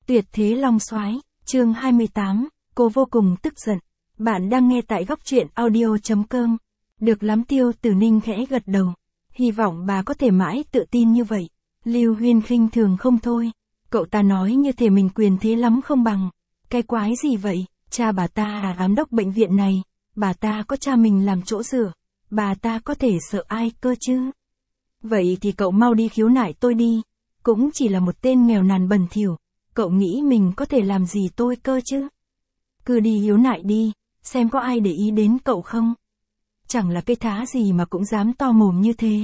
Tuyệt thế long soái, chương 28, cô vô cùng tức giận. Bạn đang nghe tại góc truyện audio.com. Được lắm, Tiêu Tử Ninh khẽ gật đầu. Hy vọng bà có thể mãi tự tin như vậy. Lưu Huyên khinh thường không thôi. Cậu ta nói như thể mình quyền thế lắm không bằng. Cái quái gì vậy, cha bà ta là giám đốc bệnh viện này. Bà ta có cha mình làm chỗ dựa. Bà ta có thể sợ ai cơ chứ? Vậy thì cậu mau đi khiếu nại tôi đi. Cũng chỉ là một tên nghèo nàn bẩn thỉu. Cậu nghĩ mình có thể làm gì tôi cơ chứ? Cứ đi hiếu nại đi, xem có ai để ý đến cậu không? Chẳng là cái thá gì mà cũng dám to mồm như thế.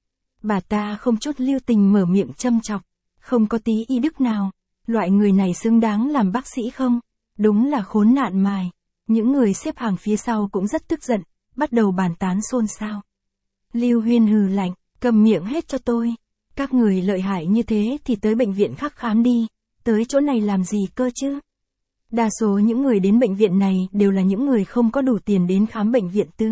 Bà ta không chút lưu tình mở miệng châm chọc, không có tí y đức nào. Loại người này xứng đáng làm bác sĩ không? Đúng là khốn nạn mài. Những người xếp hàng phía sau cũng rất tức giận, bắt đầu bàn tán xôn xao. Lưu Huyên hừ lạnh, cầm miệng hết cho tôi. Các người lợi hại như thế thì tới bệnh viện khác khám đi. Tới chỗ này làm gì cơ chứ? Đa số những người đến bệnh viện này đều là những người không có đủ tiền đến khám bệnh viện tư.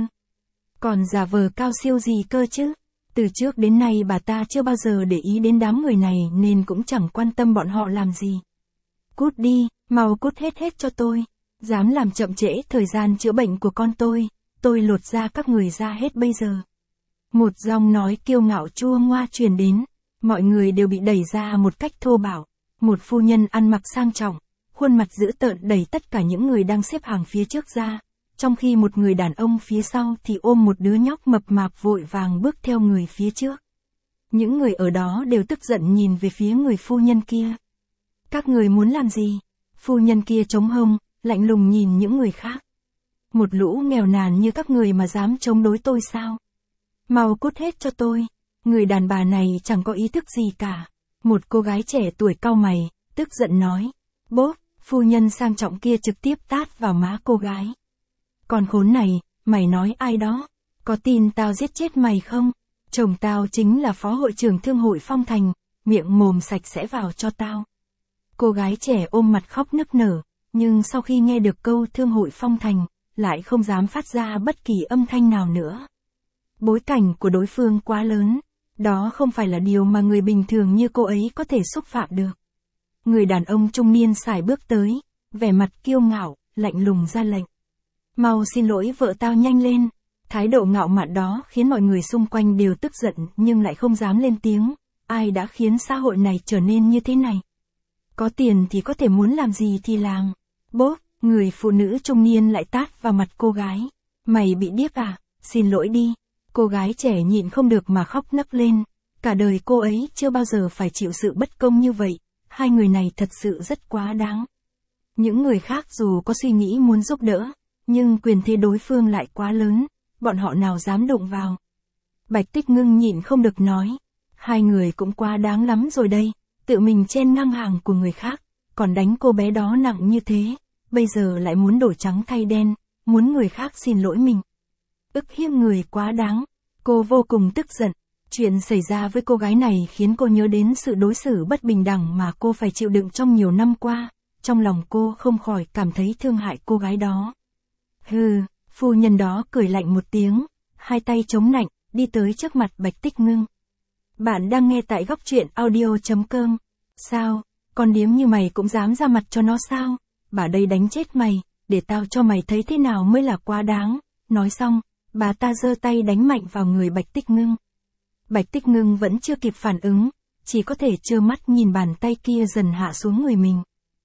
Còn giả vờ cao siêu gì cơ chứ? Từ trước đến nay bà ta chưa bao giờ để ý đến đám người này nên cũng chẳng quan tâm bọn họ làm gì. Cút đi, mau cút hết cho tôi. Dám làm chậm trễ thời gian chữa bệnh của con tôi lột da các người ra hết bây giờ. Một giọng nói kiêu ngạo chua ngoa truyền đến, mọi người đều bị đẩy ra một cách thô bạo. Một phu nhân ăn mặc sang trọng, khuôn mặt dữ tợn đẩy tất cả những người đang xếp hàng phía trước ra, trong khi một người đàn ông phía sau thì ôm một đứa nhóc mập mạp vội vàng bước theo người phía trước. Những người ở đó đều tức giận nhìn về phía người phu nhân kia. Các người muốn làm gì? Phu nhân kia chống hông, lạnh lùng nhìn những người khác. Một lũ nghèo nàn như các người mà dám chống đối tôi sao? Mau cút hết cho tôi. Người đàn bà này chẳng có ý thức gì cả. Một cô gái trẻ tuổi cau mày, tức giận nói. Bốp, phu nhân sang trọng kia trực tiếp tát vào má cô gái. Còn khốn này, mày nói ai đó? Có tin tao giết chết mày không? Chồng tao chính là phó hội trưởng thương hội Phong Thành, miệng mồm sạch sẽ vào cho tao. Cô gái trẻ ôm mặt khóc nức nở, nhưng sau khi nghe được câu thương hội Phong Thành, lại không dám phát ra bất kỳ âm thanh nào nữa. Bối cảnh của đối phương quá lớn. Đó không phải là điều mà người bình thường như cô ấy có thể xúc phạm được. Người đàn ông trung niên sải bước tới, vẻ mặt kiêu ngạo, lạnh lùng ra lệnh. Mau xin lỗi vợ tao nhanh lên. Thái độ ngạo mạn đó khiến mọi người xung quanh đều tức giận nhưng lại không dám lên tiếng. Ai đã khiến xã hội này trở nên như thế này? Có tiền thì có thể muốn làm gì thì làm. Bốp, người phụ nữ trung niên lại tát vào mặt cô gái. Mày bị điếc à? Xin lỗi đi. Cô gái trẻ nhịn không được mà khóc nấc lên. Cả đời cô ấy chưa bao giờ phải chịu sự bất công như vậy. Hai người này thật sự rất quá đáng. Những người khác dù có suy nghĩ muốn giúp đỡ, nhưng quyền thế đối phương lại quá lớn, bọn họ nào dám đụng vào. Bạch Tích Ngưng nhịn không được nói. Hai người cũng quá đáng lắm rồi đây, tự mình chen ngang hàng của người khác, còn đánh cô bé đó nặng như thế, bây giờ lại muốn đổi trắng thay đen, muốn người khác xin lỗi mình. Ức hiếp người quá đáng. Cô vô cùng tức giận. Chuyện xảy ra với cô gái này khiến cô nhớ đến sự đối xử bất bình đẳng mà cô phải chịu đựng trong nhiều năm qua. Trong lòng cô không khỏi cảm thấy thương hại cô gái đó. Hừ, phu nhân đó cười lạnh một tiếng, hai tay chống nạnh, đi tới trước mặt Bạch Tích Ngưng. Bạn đang nghe tại góc truyện audio.com. Sao, con điếm như mày cũng dám ra mặt cho nó sao? Bà đây đánh chết mày, để tao cho mày thấy thế nào mới là quá đáng. Nói xong, bà ta giơ tay đánh mạnh vào người Bạch Tích Ngưng. Bạch Tích Ngưng vẫn chưa kịp phản ứng, chỉ có thể trơ mắt nhìn bàn tay kia dần hạ xuống người mình.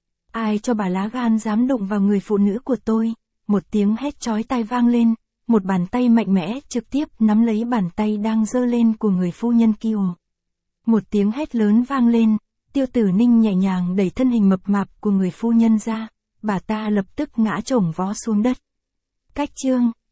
Ai cho bà lá gan dám đụng vào người phụ nữ của tôi? Một tiếng hét chói tai vang lên, một bàn tay mạnh mẽ trực tiếp nắm lấy bàn tay đang giơ lên của người phu nhân kia. Một tiếng hét lớn vang lên, Tiêu Tử Ninh nhẹ nhàng đẩy thân hình mập mạp của người phu nhân ra, bà ta lập tức ngã chồng vó xuống đất. Cách chương